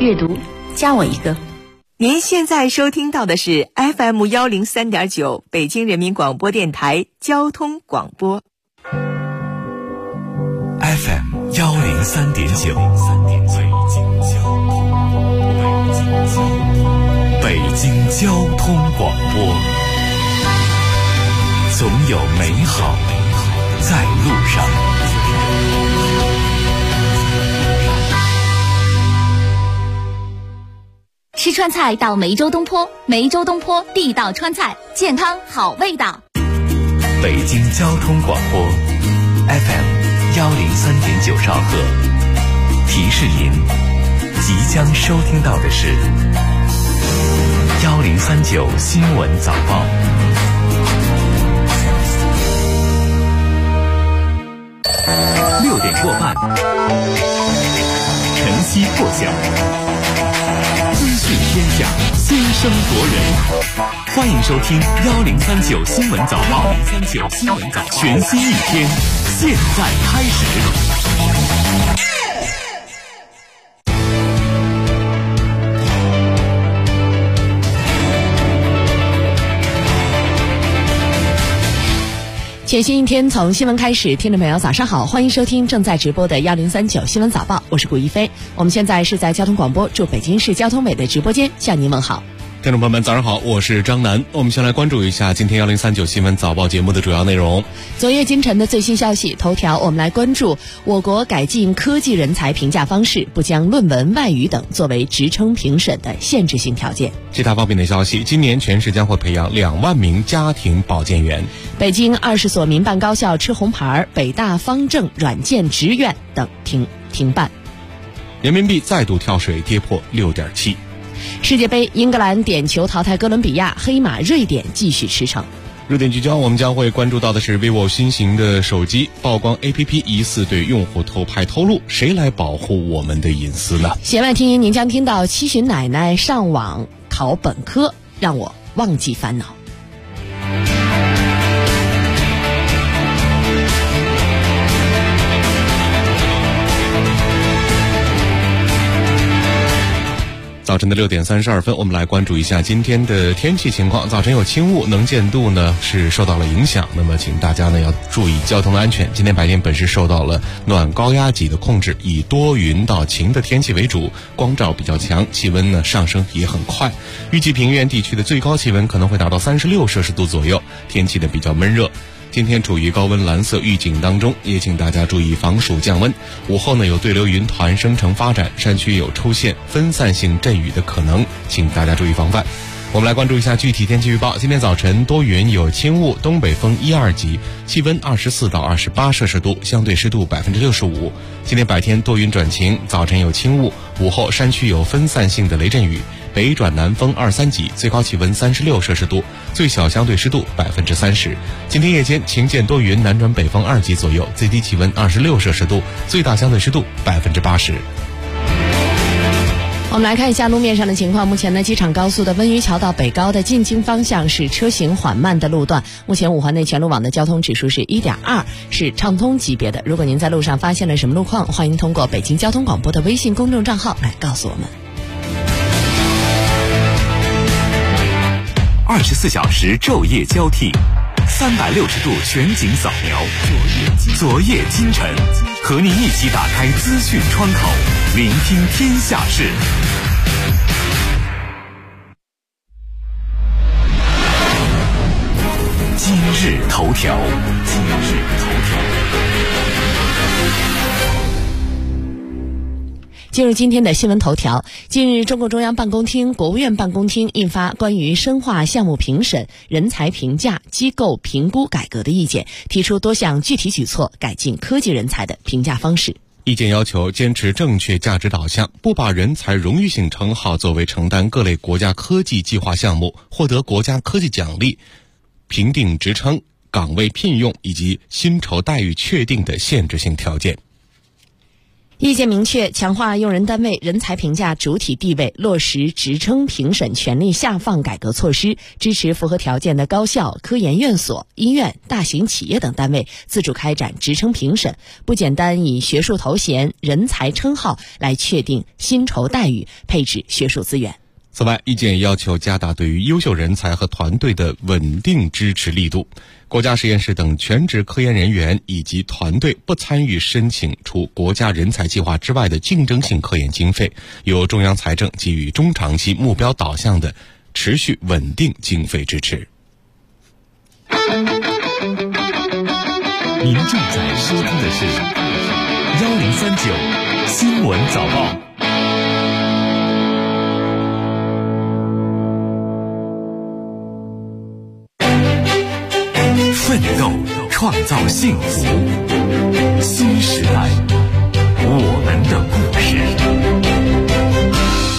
阅读，加我一个。 您现在收听到的是 FM 103.9北京人民广播电台交通广播。 FM 103.9，北京交通广播，总有美好在路上。 吃川菜到梅州东坡，梅州东坡地道川菜，健康好味道。 北京交通广播 FM 103.9兆赫，提示您即将收听到的是1039新闻早报。6点过半，晨曦破晓，资讯天下，先声夺人。欢迎收听1039新闻早报。全新一天，现在开始。 全新一天从新闻开始，听众朋友早上好，欢迎收听正在直播的1039新闻早报，我是古一飞。我们现在是在交通广播驻北京市交通委的直播间向您问好。 听众朋友们早上好，我是张楠。我们先来关注一下今天1039新闻早报节目的主要内容。 昨夜今晨的最新消息头条，我们来关注我国改进科技人才评价方式，不将论文、外语等作为职称评审的限制性条件。 其他方面的消息，今年全市将会培养2万名家庭保健员。 北京20所民办高校吃红牌，北大方正软件职院等停办。 人民币再度跳水，跌破6.7。 世界杯，英格兰点球淘汰哥伦比亚，黑马瑞典继续驰骋。 热点聚焦，我们将会关注到的是 vivo 新型的手机曝光 APP 疑似对用户偷拍偷录，谁来保护我们的隐私呢？ 弦外听音，您将听到七旬奶奶上网考本科，让我忘记烦恼。 早晨的6点32分，我们来关注一下今天的天气情况。早晨有轻雾，能见度呢是受到了影响，那么请大家呢要注意交通的安全。今天白天本市受到了暖高压脊的控制，以多云到晴的天气为主，光照比较强，气温呢上升也很快。预计平原地区的最高气温可能会达到36摄氏度左右，天气呢比较闷热。今天处于高温蓝色预警当中，也请大家注意防暑降温。午后呢有对流云团生成发展，山区有出现分散性阵雨的可能，请大家注意防范。我们来关注一下具体天气预报。今天早晨多云有轻雾，东北风1、2级，气温24到28摄氏度，相对湿度65%。今天白天多云转晴，早晨有轻雾，午后山区有分散性的雷阵雨，北转南风2、3级，最高气温36摄氏度，最小相对湿度30%。今天夜间晴间多云，南转北风2级左右，最低气温26摄氏度，最大相对湿度80%。 我们来看一下路面上的情况。目前呢，机场高速的温榆桥到北高的进京方向是车行缓慢的路段。目前五环内全路网的交通指数是1.2，是畅通级别的。如果您在路上发现了什么路况，欢迎通过北京交通广播的微信公众账号来告诉我们。 24小时昼夜交替，360度全景扫描，昨夜今晨，和您一起打开资讯窗口，聆听天下事。今日头条。 进入今天的新闻头条。近日，中共中央办公厅、国务院办公厅印发关于深化项目评审、人才评价、机构评估改革的意见，提出多项具体举措，改进科技人才的评价方式。 意见要求坚持正确价值导向，不把人才荣誉性称号作为承担各类国家科技计划项目、获得国家科技奖励、评定职称、岗位聘用以及薪酬待遇确定的限制性条件。 意见明确，强化用人单位人才评价主体地位，落实职称评审权力下放改革措施，支持符合条件的高校、科研院所、医院、大型企业等单位自主开展职称评审，不简单以学术头衔、人才称号来确定薪酬待遇，配置学术资源。 此外，意见也要求加大对于优秀人才和团队的稳定支持力度。国家实验室等全职科研人员以及团队不参与申请除国家人才计划之外的竞争性科研经费，由中央财政给予中长期目标导向的持续稳定经费支持。 您正在收听的是1039新闻早报。奋斗，创造幸福。新时代，我们的故事。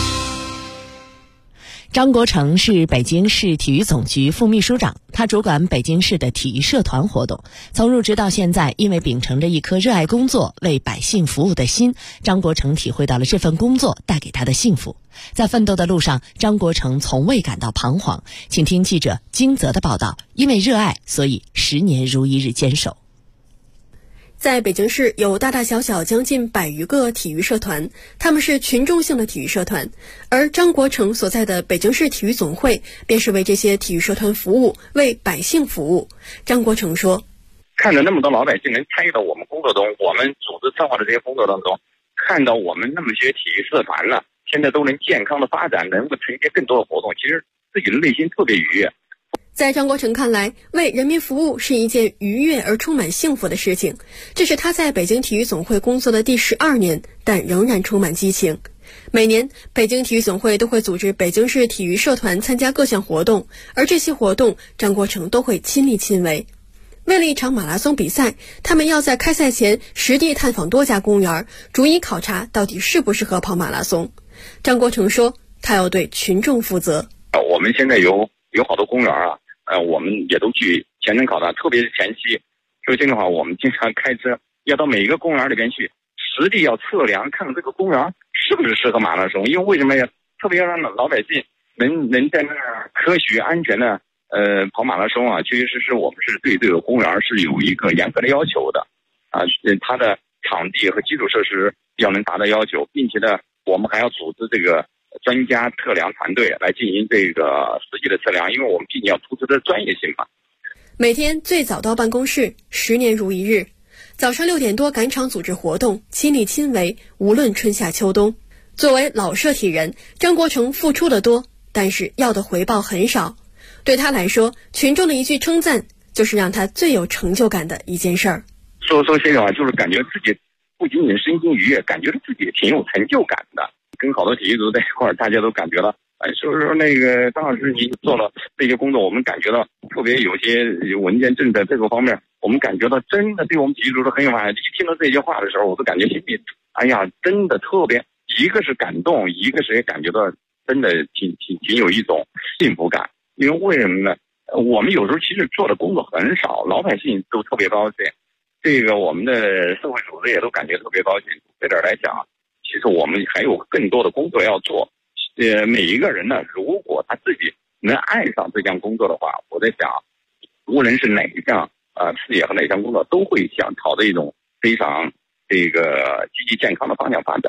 张国成是北京市体育总局副秘书长，他主管北京市的体育社团活动。从入职到现在，因为秉承着一颗热爱工作、为百姓服务的心，张国成体会到了这份工作带给他的幸福。在奋斗的路上，张国成从未感到彷徨。请听记者金泽的报道，因为热爱，所以10年如一日坚守。 在北京市有大大小小将近100余个体育社团，他们是群众性的体育社团，而张国成所在的北京市体育总会便是为这些体育社团服务，为百姓服务。张国成说， 看着那么多老百姓能参与到我们工作中，我们组织策划的这些工作当中，看到我们那么些体育社团呢，现在都能健康的发展，能够承接更多的活动，其实自己的内心特别愉悦。 在张国成看来，为人民服务是一件愉悦而充满幸福的事情。这是他在北京体育总会工作的第12年，但仍然充满激情。每年，北京体育总会都会组织北京市体育社团参加各项活动，而这些活动，张国成都会亲力亲为。为了一场马拉松比赛，他们要在开赛前实地探访多家公园，逐一考察到底适不适合跑马拉松。张国成说，他要对群众负责。 我们现在有好多公园啊，我们也都去全程考察，特别是前期。首先的话，我们经常开车要到每一个公园里边去，实地要测量，看看这个公园是不是适合马拉松。因为为什么呀？特别要让老百姓能在那儿科学安全的跑马拉松啊，确实是我们是对这个公园是有一个严格的要求的啊，它的场地和基础设施要能达到要求，并且呢，我们还要组织这个专家测量团队来进行这个实际的测量，因为我们毕竟要突出的专业性嘛。 每天最早到办公室，10年如一日，早上6点多赶场组织活动，亲力亲为，无论春夏秋冬。作为老社体人，张国成付出的多，但是要的回报很少。对他来说，群众的一句称赞，就是让他最有成就感的一件事儿。 说心里话，就是感觉自己不仅仅身心愉悦，感觉自己挺有成就感的。跟好多体育组在一块儿，大家都感觉到，说那个张老师你做了这些工作，我们感觉到特别有些文件政策这个方面，我们感觉到真的对我们体育组是很有爱。一听到这些话的时候，我都感觉心里，哎呀，真的特别，一个是感动，一个是也感觉到真的挺有一种幸福感。因为为什么呢？我们有时候其实做的工作很少，老百姓都特别高兴，这个我们的社会组织也都感觉特别高兴。在这儿来讲，其实我们还有更多的工作要做。每一个人呢，如果他自己能爱上这项工作的话，我在想，无论是哪一项事业和哪项工作，都会想朝着一种非常这个积极健康的方向发展。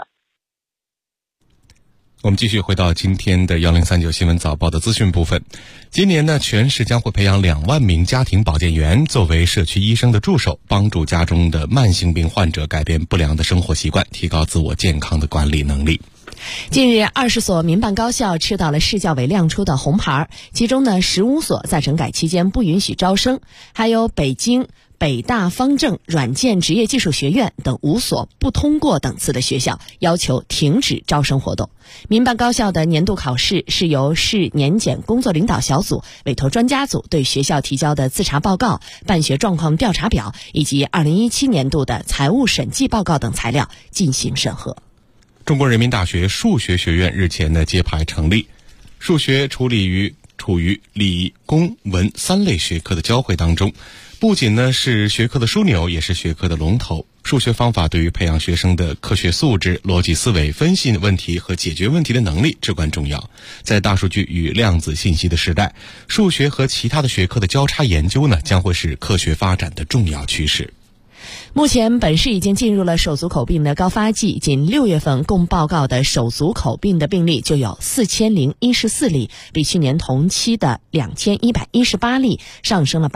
我们继续回到今天的1039新闻早报的资讯部分。今年呢，全市将会培养2万名家庭保健员作为社区医生的助手，帮助家中的慢性病患者改变不良的生活习惯，提高自我健康的管理能力。 近日，20所民办高校吃到了市教委亮出的红牌，其中呢，15所在整改期间不允许招生，还有北京北大方正软件职业技术学院等5所不通过等次的学校要求停止招生活动。民办高校的年度考试是由市年检工作领导小组委托专家组对学校提交的自查报告、办学状况调查表以及2017年度的财务审计报告等材料进行审核。 中国人民大学数学学院日前呢揭牌成立，数学处于理工文3类学科的交汇当中， 不仅呢是学科的枢纽，也是学科的龙头。数学方法对于培养学生的科学素质、逻辑思维、分析问题和解决问题的能力至关重要。在大数据与量子信息的时代，数学和其他的学科的交叉研究呢，将会是科学发展的重要趋势。 目前本市已经进入了手足口病的高发季，仅6月份共报告的手足口病的病例就有4014例，比去年同期的2118例上升了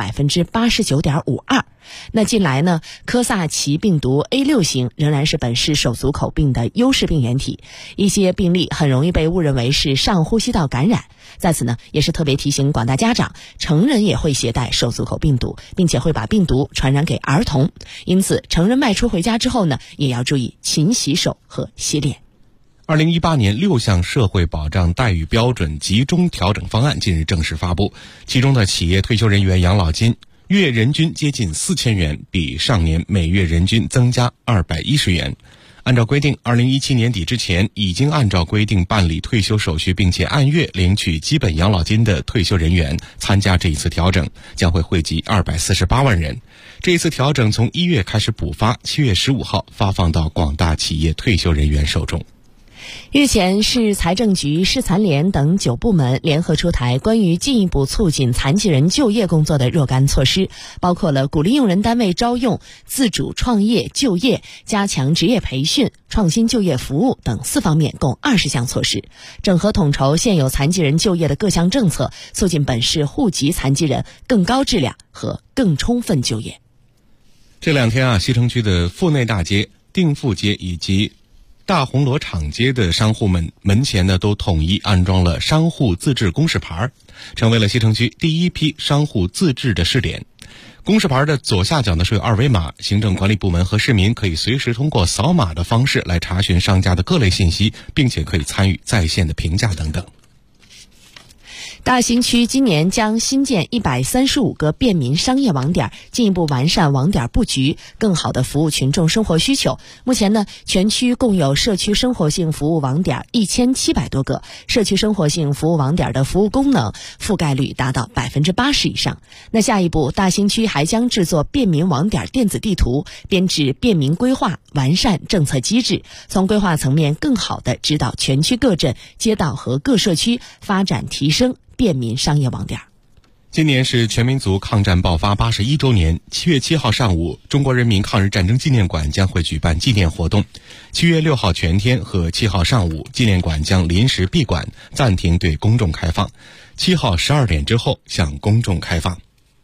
89.52%。那近来呢，科萨奇病毒 A6 型仍然是本市手足口病的优势病原体，一些病例很容易被误认为是上呼吸道感染。在此呢，也是特别提醒广大家长，成人也会携带手足口病毒，并且会把病毒传染给儿童。因此，成人外出回家之后呢，也要注意勤洗手和洗脸。 2018年6项社会保障待遇标准集中调整方案近日正式发布，其中的企业退休人员养老金月人均接近4000元，比上年每月人均增加210元。按照规定，2017年底之前已经按照规定办理退休手续并且按月领取基本养老金的退休人员参加这一次调整，将会惠及248万人。这一次调整从1月开始补发，7月15号发放到广大企业退休人员手中。 日前，市财政局、市残联等9部门联合出台关于进一步促进残疾人就业工作的若干措施，包括了鼓励用人单位招用、自主创业就业、加强职业培训、创新就业服务等4方面共20项措施，整合统筹现有残疾人就业的各项政策，促进本市户籍残疾人更高质量和更充分就业。 这2天西城区的富内大街、定富街以及大红螺场街的商户们门前呢都统一安装了商户自治公示牌，成为了西城区第一批商户自治的试点。公示牌的左下角呢是有2维码，行政管理部门和市民可以随时通过扫码的方式来查询商家的各类信息，并且可以参与在线的评价等等。 大兴区今年将新建135个便民商业网点，进一步完善网点布局，更好地服务群众生活需求。目前呢，全区共有社区生活性服务网点1700多个，社区生活性服务网点的服务功能覆盖率达到80%以上。那下一步，大兴区还将制作便民网点电子地图，编制便民规划，完善政策机制，从规划层面更好地指导全区各镇、街道和各社区发展提升便民商业网点。 今年是全民族抗战爆发81周年，7月7号上午，中国人民抗日战争纪念馆将会举办纪念活动。7月6号全天和7号上午，纪念馆将临时闭馆，暂停对公众开放。7号12点之后向公众开放。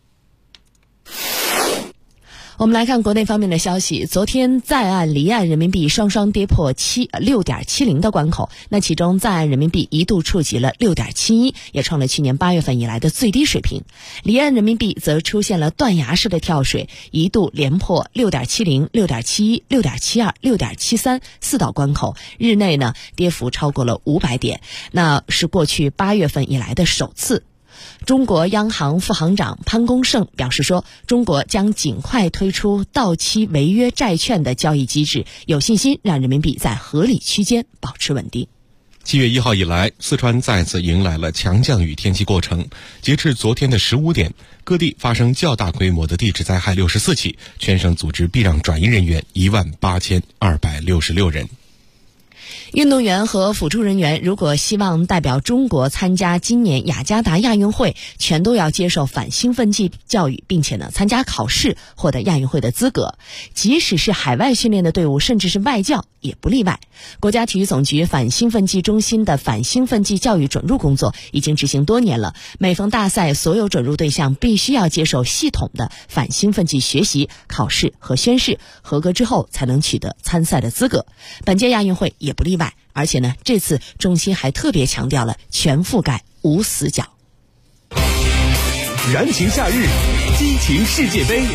我们来看国内方面的消息，昨天在岸离岸人民币双双跌破6.70的关口，那其中在岸人民币一度触及了6.71，也创了去年8月份以来的最低水平。离岸人民币则出现了断崖式的跳水，一度连破6.70、6.71、6.72、6.73 4道关口，日内呢跌幅超过了500点，那是过去8月份以来的首次。中国央行副行长潘功胜表示说，中国将尽快推出到期违约债券的交易机制，有信心让人民币在合理区间保持稳定。 7月1号以来，四川再次迎来了强降雨天气过程。截至昨天的15点，各地发生较大规模的地质灾害64起，全省组织避让转移人员18266人。 运动员和辅助人员如果希望代表中国参加今年雅加达亚运会，全都要接受反兴奋剂教育，并且呢参加考试，获得亚运会的资格。即使是海外训练的队伍，甚至是外教也不例外。国家体育总局反兴奋剂中心的反兴奋剂教育准入工作已经执行多年了，每逢大赛，所有准入对象必须要接受系统的反兴奋剂学习、考试和宣誓，合格之后才能取得参赛的资格。本届亚运会也不例外，而且呢，这次中心还特别强调了全覆盖无死角。 燃情夏日，激情世界杯。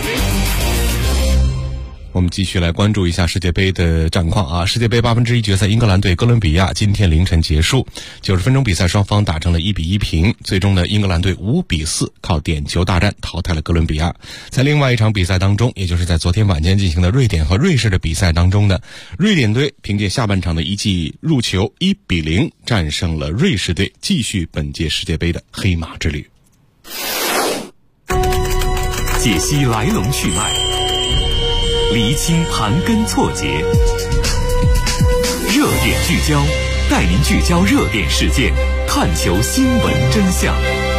我们继续来关注一下世界杯的战况啊！世界杯1/8决赛，英格兰对哥伦比亚今天凌晨结束，90分钟比赛双方打成了1-1平，最终呢，英格兰队5-4靠点球大战淘汰了哥伦比亚。在另外一场比赛当中，也就是在昨天晚间进行的瑞典和瑞士的比赛当中呢，瑞典队凭借下半场的一记入球1-0战胜了瑞士队，继续本届世界杯的黑马之旅。 解析来龙去脉，厘清盘根错节，热点聚焦，带您聚焦热点事件，探求新闻真相。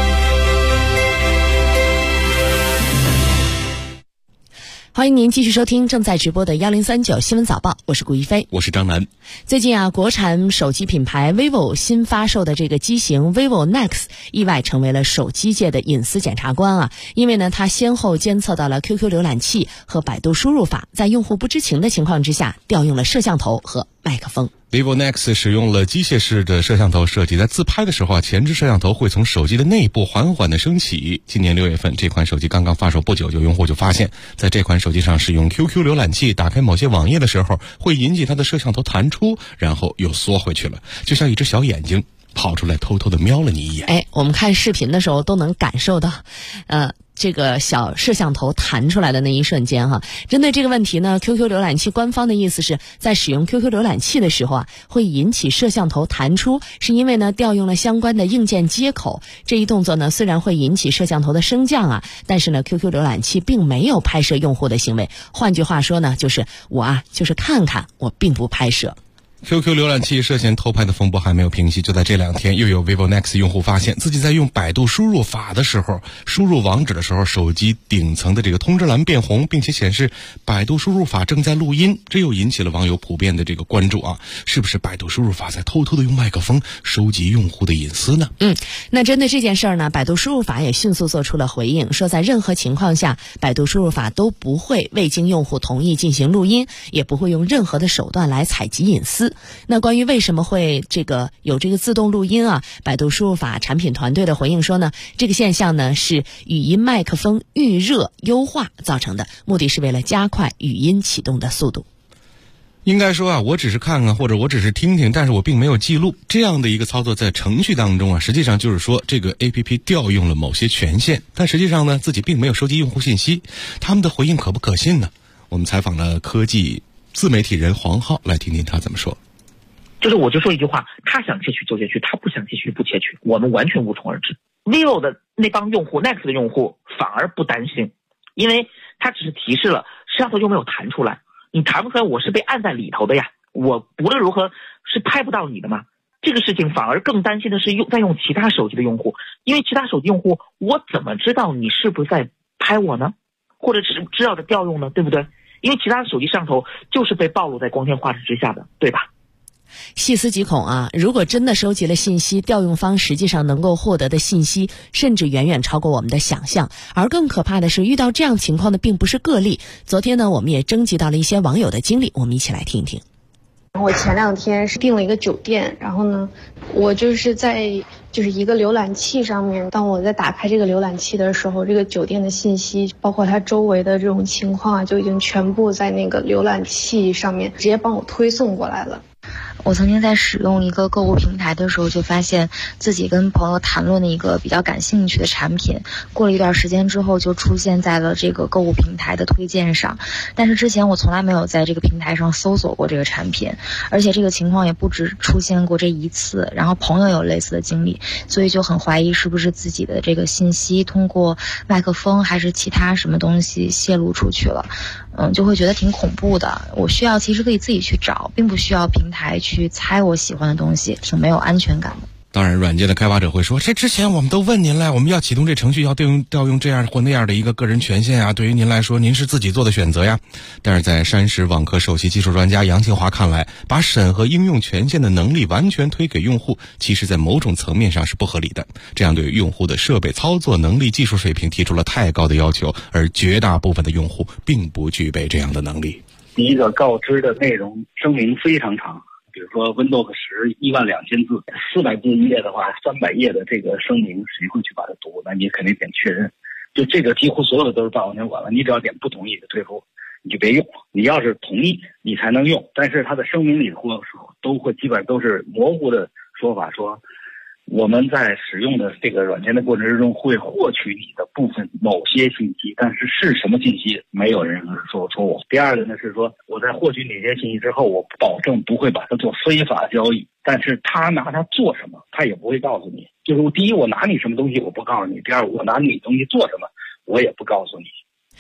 欢迎您继续收听正在直播的1039新闻早报，我是顾一飞， 我是张楠。 最近国产手机品牌 vivo 新发售的这个机型 vivo Nex 意外成为了手机界的隐私检察官因为呢，它先后监测到了 QQ 浏览器和百度输入法在用户不知情的情况之下调用了摄像头和麦克风。 vivo Nex 使用了机械式的摄像头设计，在自拍的时候前置摄像头会从手机的内部缓缓的升起。今年6月份，这款手机刚刚发售不久，有用户就发现，在这款手机上使用 QQ 浏览器打开某些网页的时候，会引起它的摄像头弹出，然后又缩回去了，就像一只小眼睛跑出来偷偷的瞄了你一眼。 我们看视频的时候都能感受到这个小摄像头弹出来的那一瞬间针对这个问题呢， QQ 浏览器官方的意思是在使用 QQ 浏览器的时候会引起摄像头弹出，是因为呢调用了相关的硬件接口。这一动作呢虽然会引起摄像头的升降但是呢 QQ 浏览器并没有拍摄用户的行为。换句话说呢，就是我就是看看，我并不拍摄。 QQ 浏览器涉嫌偷拍的风波还没有平息，就在这2天，又有 vivo Nex 用户发现自己在用百度输入法的时候，输入网址的时候，手机顶层的这个通知栏变红，并且显示百度输入法正在录音，这又引起了网友普遍的这个关注是不是百度输入法在偷偷的用麦克风收集用户的隐私呢？ 那针对这件事儿呢，百度输入法也迅速做出了回应，说在任何情况下，百度输入法都不会未经用户同意进行录音，也不会用任何的手段来采集隐私。那关于为什么会有这个自动录音百度输入法产品团队的回应说呢，这个现象呢是语音麦克风预热优化造成的，目的是为了加快语音启动的速度。 应该说我只是看看或者我只是听听，但是我并没有记录，这样的一个操作在程序当中实际上就是说这个 APP 调用了某些权限，但实际上呢自己并没有收集用户信息。他们的回应可不可信呢？我们采访了科技自媒体人黄浩，来听听他怎么说。 就是我就说一句话，他想窃取就窃取，他不想窃取不窃取，我们完全无从而知。vivo 的那帮用户 Nex 的用户反而不担心，因为他只是提示了摄像头就没有弹出来，你弹不出来我是被按在里头的呀，我无论如何是拍不到你的嘛。这个事情反而更担心的是在用其他手机的用户，因为其他手机用户我怎么知道你是不是在拍我呢，或者是知道的调用呢，对不对？因为其他的手机摄像头就是被暴露在光天化日之下的，对吧？ 细思极恐如果真的收集了信息，调用方实际上能够获得的信息甚至远远超过我们的想象。而更可怕的是，遇到这样情况的并不是个例。昨天呢，我们也征集到了一些网友的经历，我们一起来听一听。 我前2天是订了一个酒店，然后呢，我就是在一个浏览器上面，当我在打开这个浏览器的时候，这个酒店的信息包括它周围的这种情况就已经全部在那个浏览器上面直接帮我推送过来了。 我曾经在使用一个购物平台的时候，就发现自己跟朋友谈论的一个比较感兴趣的产品，过了一段时间之后就出现在了这个购物平台的推荐上，但是之前我从来没有在这个平台上搜索过这个产品，而且这个情况也不止出现过这一次，然后朋友有类似的经历，所以就很怀疑是不是自己的这个信息通过麦克风还是其他什么东西泄露出去了，就会觉得挺恐怖的。我其实可以自己去找，并不需要平台去猜我喜欢的东西，挺没有安全感的。 当然软件的开发者会说，这之前我们都问您了，我们要启动这程序要调用这样或那样的一个个人权限对于您来说您是自己做的选择呀。但是在山石网科首席技术专家杨庆华看来，把审核应用权限的能力完全推给用户，其实在某种层面上是不合理的，这样对于用户的设备操作能力技术水平提出了太高的要求，而绝大部分的用户并不具备这样的能力。 第一个告知的内容声明非常长，比如说 Windows 10 12000字，400字一页的话，300页的这个声明谁会去把它读？那你肯定点确认。就这个几乎所有的都是大王条款了，你只要点不同意的退出，你就别用。你要是同意，你才能用。但是它的声明里都会基本上都是模糊的说法，说我们在使用的这个软件的过程之中会获取你的部分某些信息，但是是什么信息没有人说我。第二个呢是说，我在获取哪些信息之后，我保证不会把它做非法交易，但是他拿它做什么他也不会告诉你。就是第一，我拿你什么东西我不告诉你；第二，我拿你东西做什么我也不告诉你。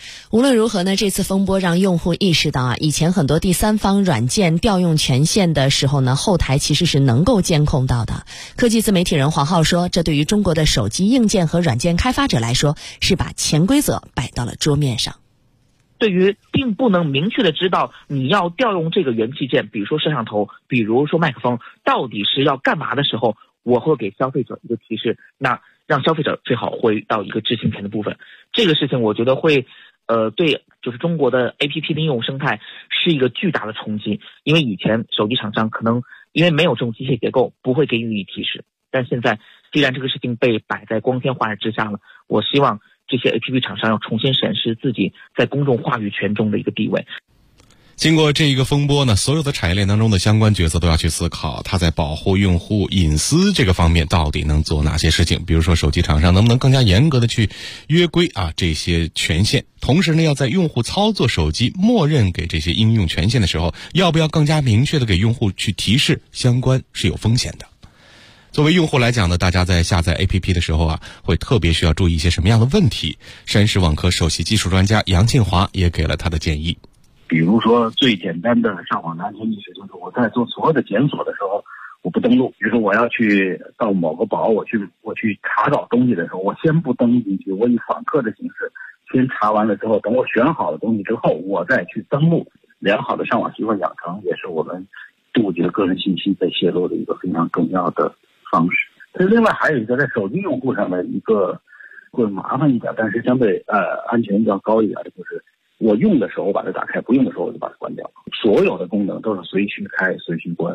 无论如何呢，这次风波让用户意识到以前很多第三方软件调用权限的时候呢，后台其实是能够监控到的。科技自媒体人黄浩说，这对于中国的手机硬件和软件开发者来说，是把潜规则摆到了桌面上。 对于并不能明确的知道你要调用这个元器件，比如说摄像头，比如说麦克风，到底是要干嘛的时候，我会给消费者一个提示，那让消费者最好回到一个知情权的部分。这个事情我觉得会对就是中国的 APP 的应用生态是一个巨大的冲击，因为以前手机厂商可能因为没有这种机械结构不会给予你提示，但现在既然这个事情被摆在光天化日之下了，我希望这些 APP 厂商要重新审视自己在公众话语权中的一个地位。 经过这一个风波呢，所有的产业链当中的相关角色都要去思考，它在保护用户隐私这个方面到底能做哪些事情。比如说手机厂商能不能更加严格的去约规这些权限，同时呢，要在用户操作手机默认给这些应用权限的时候，要不要更加明确的给用户去提示相关是有风险的。作为用户来讲呢，大家在下载 APP 的时候会特别需要注意一些什么样的问题？山石网科首席技术专家杨庆华也给了他的建议。 比如说最简单的上网的安全意识，就是我在做所有的检索的时候，我不登录。比如说我要去到某个宝，我去查找东西的时候，我先不登进去，我以访客的形式先查完了之后，等我选好了东西之后，我再去登录。良好的上网习惯养成也是我们杜绝个人信息被泄露的一个非常重要的方式。另外还有一个在手机用户上的一个会麻烦一点，但是相对安全要高一点的，就是我用的时候我把它打开，不用的时候我就把它关掉。所有的功能都是随需开随需关。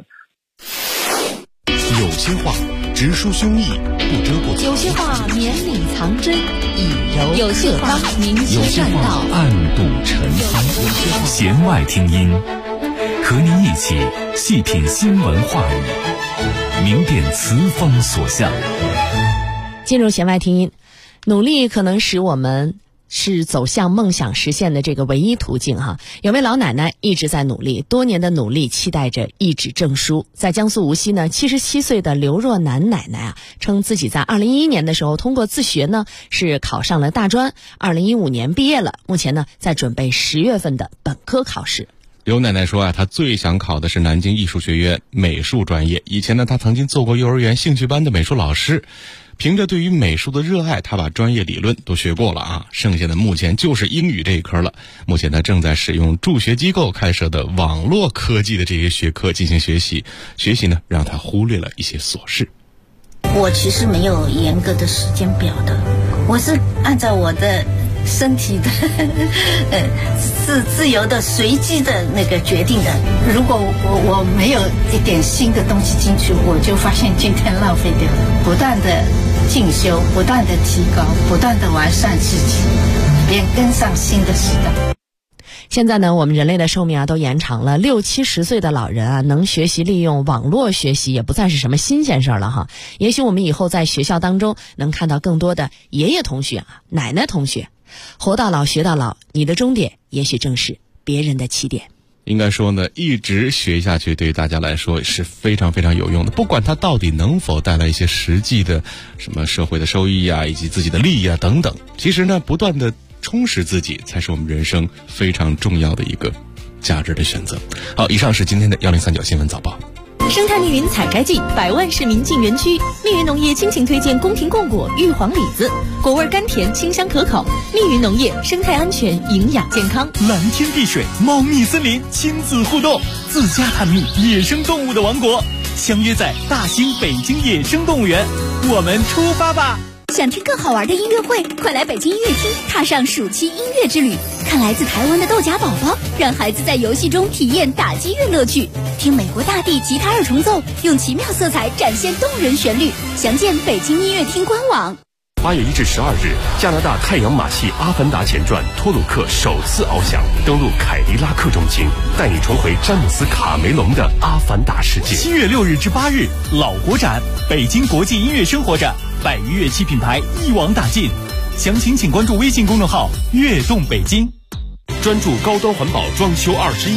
有些话直抒胸臆，不遮过有些话绵里藏针，以柔有些话明有些善道， 话暗度陈仓。弦外听音，和您一起细品新闻话语，明辨词风所向。 进入弦外听音，努力可能使我们是走向梦想实现的这个唯一途径哈。有位老奶奶一直在努力，多年的努力期待着一纸证书。在江苏无锡呢，77岁的刘若楠奶奶称自己在2011年的时候通过自学呢是考上了大专，2015年毕业了，目前呢在准备10月份的本科考试。 刘奶奶说她最想考的是南京艺术学院美术专业。以前呢，她曾经做过幼儿园兴趣班的美术老师，凭着对于美术的热爱，她把专业理论都学过了剩下的目前就是英语这一科了。目前她正在使用助学机构开设的网络科技的这些学科进行学习呢，让她忽略了一些琐事。 我其实没有严格的时间表的，我是按照我的身体的是自由的随机的那个决定的。如果我没有一点新的东西进去，我就发现今天浪费掉了。不断的进修，不断的提高，不断的完善自己，便跟上新的时代。 现在呢，我们人类的寿命都延长了，60、70岁的老人能学习利用网络学习也不再是什么新鲜事了哈。也许我们以后在学校当中能看到更多的爷爷同学奶奶同学。活到老学到老，你的终点也许正是别人的起点。 应该说呢，一直学下去对于大家来说是非常非常有用的，不管它到底能否带来一些实际的什么社会的收益以及自己的利益等等，其实呢，不断的充实自己才是我们人生非常重要的一个价值的选择。好，以上是今天的1039新闻早报。 生态密云采摘季，100万市民进园区。密云农业倾情推荐宫廷贡果、玉皇李子，果味甘甜，清香可口。密云农业，生态安全，营养健康。 蓝天碧水，猫蜜森林，亲子互动，自家探秘野生动物的王国，相约在大兴北京野生动物园，我们出发吧！ 想听更好玩的音乐会，快来北京音乐厅，踏上暑期音乐之旅，看来自台湾的豆荚宝宝，让孩子在游戏中体验打击乐乐趣，听美国大地吉他二重奏，用奇妙色彩展现动人旋律。详见北京音乐厅官网。 8月1至12日，加拿大太阳马戏《阿凡达前传》托鲁克首次翱翔，登陆凯迪拉克中心，带你重回詹姆斯·卡梅隆的阿凡达世界。 7月6日至8日，老国展，北京国际音乐生活展，100余乐器品牌一网打尽。详情请关注微信公众号“悦动北京”。 专注高端环保装修21年，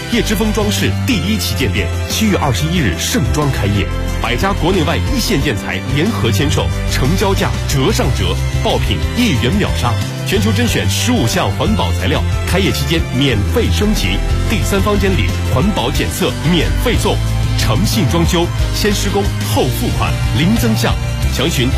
叶之峰装饰第1旗舰店7月21日盛装开业，100家国内外一线建材联合签售，成交价折上折，爆品1元秒杀，全球甄选15项环保材料，开业期间免费升级，第3房间里环保检测免费送，诚信装修，先施工后付款，零增项，详询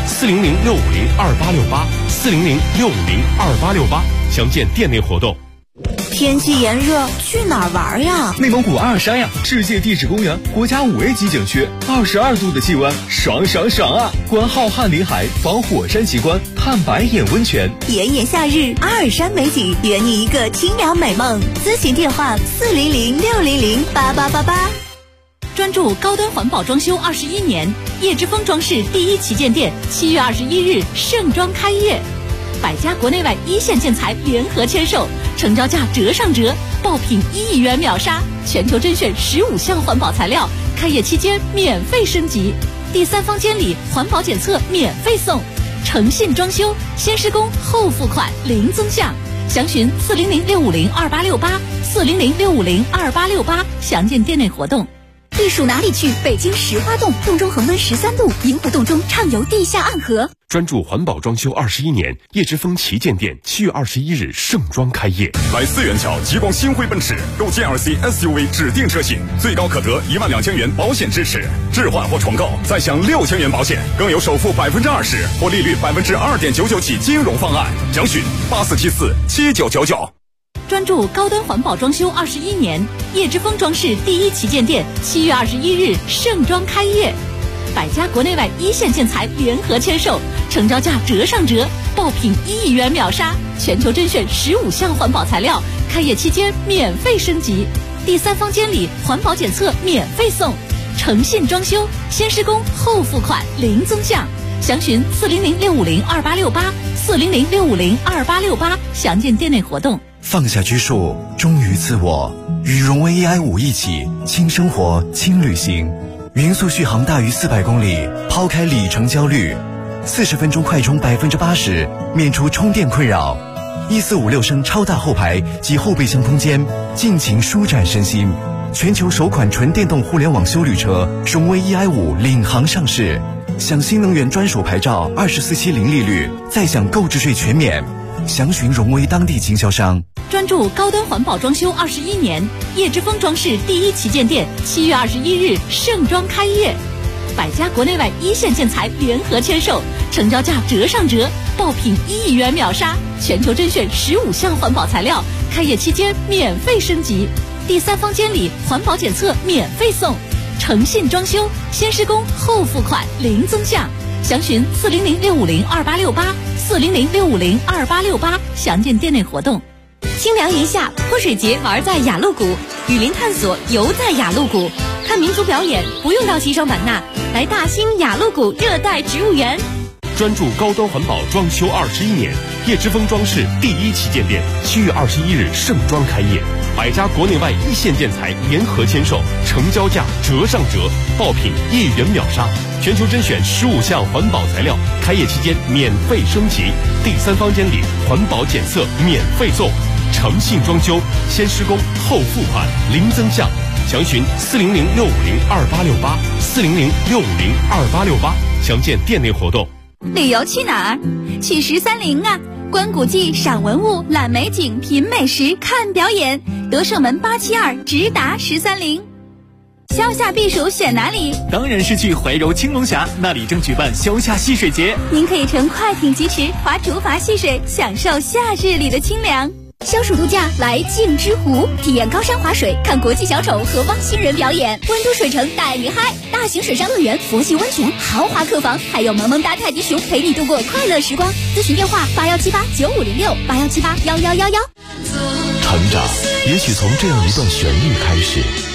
400-650-2868，400-650-2868，详见店内活动。 天气炎热，去哪儿玩呀？ 内蒙古阿尔山呀，世界地质公园，国家5A 级景区，22度的气温，爽爽爽啊！观浩瀚林海，访火山奇观，探白眼温泉。 炎炎夏日，阿尔山美景，圆你一个清凉美梦。咨询电话400-600-8888。 专注高端环保装修21年，叶之峰装饰第1旗舰店7月21日盛装开业，100家国内外一线建材联合签售，成交价折上折，爆品1元秒杀，全球甄选15项环保材料，开业期间免费升级，第3房间里环保检测免费送，诚信装修，先施工后付款，零增项，详询400-650-2868，400-650-2868，详见店内活动。避暑哪里去？北京石花洞，洞中恒温13度，银湖洞中畅游地下暗河。 专注环保装修21年，叶之峰旗舰店7月21日盛装开业。 来4元桥极光星辉奔驰购 GLC SUV 指定车型，最高可得12000元保险支持，置换或重购再享6000元保险，更有首付20%或利率2.99%起金融方案。详询84747999。 专注高端环保装修21年，叶之峰装饰第1旗舰店7月21日盛装开业，100家国内外一线建材联合签售，成交价折上折，爆品1元秒杀，全球甄选15项环保材料，开业期间免费升级，第3房间里环保检测免费送，诚信装修，先施工后付款，零增项，详询400-650-2868，400-650-2868，详见店内活动。 放下拘束，忠于自我，与荣威 EI5一起轻生活轻旅行，匀速续航大于400公里，抛开里程焦虑，40分钟快充80%，免除充电困扰，1456升超大后排及后备箱空间，尽情舒展身心。全球首款纯电动互联网休旅车荣威 EI5领航上市，享新能源专属牌照，24期零利率，再享购置税全免。详询荣威当地经销商。 专注高端环保装修21年，叶之峰装饰第1旗舰店7月21日盛装开业，100家国内外一线建材联合签售，成交价折上折，爆品1元秒杀，全球甄选15项环保材料，开业期间免费升级，第3房间里环保检测免费送，诚信装修，先施工后付款，零增项，详询400-650-2868，400-650-2868，详见店内活动。 清凉一夏，泼水节玩在雅鹿谷，雨林探索游在雅鹿谷，看民族表演不用到西双版纳，来大兴雅鹿谷热带植物园。 专注高端环保装修21年，叶之峰装饰第1旗舰店7月21日盛装开业，100家国内外一线建材联合签售，成交价折上折，爆品1元秒杀，全球甄选15项环保材料，开业期间免费升级，第3房间里环保检测免费送，诚信装修，先施工后付款，零增项，详询400-650-2868，400-650-2868，详见店内活动。 旅游去哪儿？去13陵啊！观古迹、赏文物、览美景、品美食、看表演，德胜门872直达13陵。消夏避暑选哪里？ 当然是去怀柔青龙峡，那里正举办消夏戏水节。 您可以乘快艇疾驰，划竹筏戏水，享受夏日里的清凉。消暑度假来镜之湖，体验高山滑水，看国际小丑和汪星人表演。温都水城带你嗨，大型水上乐园、佛系温泉、豪华客房，还有萌萌哒泰迪熊陪你度过快乐时光。咨询电话81789506，81781111。 成长也许从这样一段旋律开始。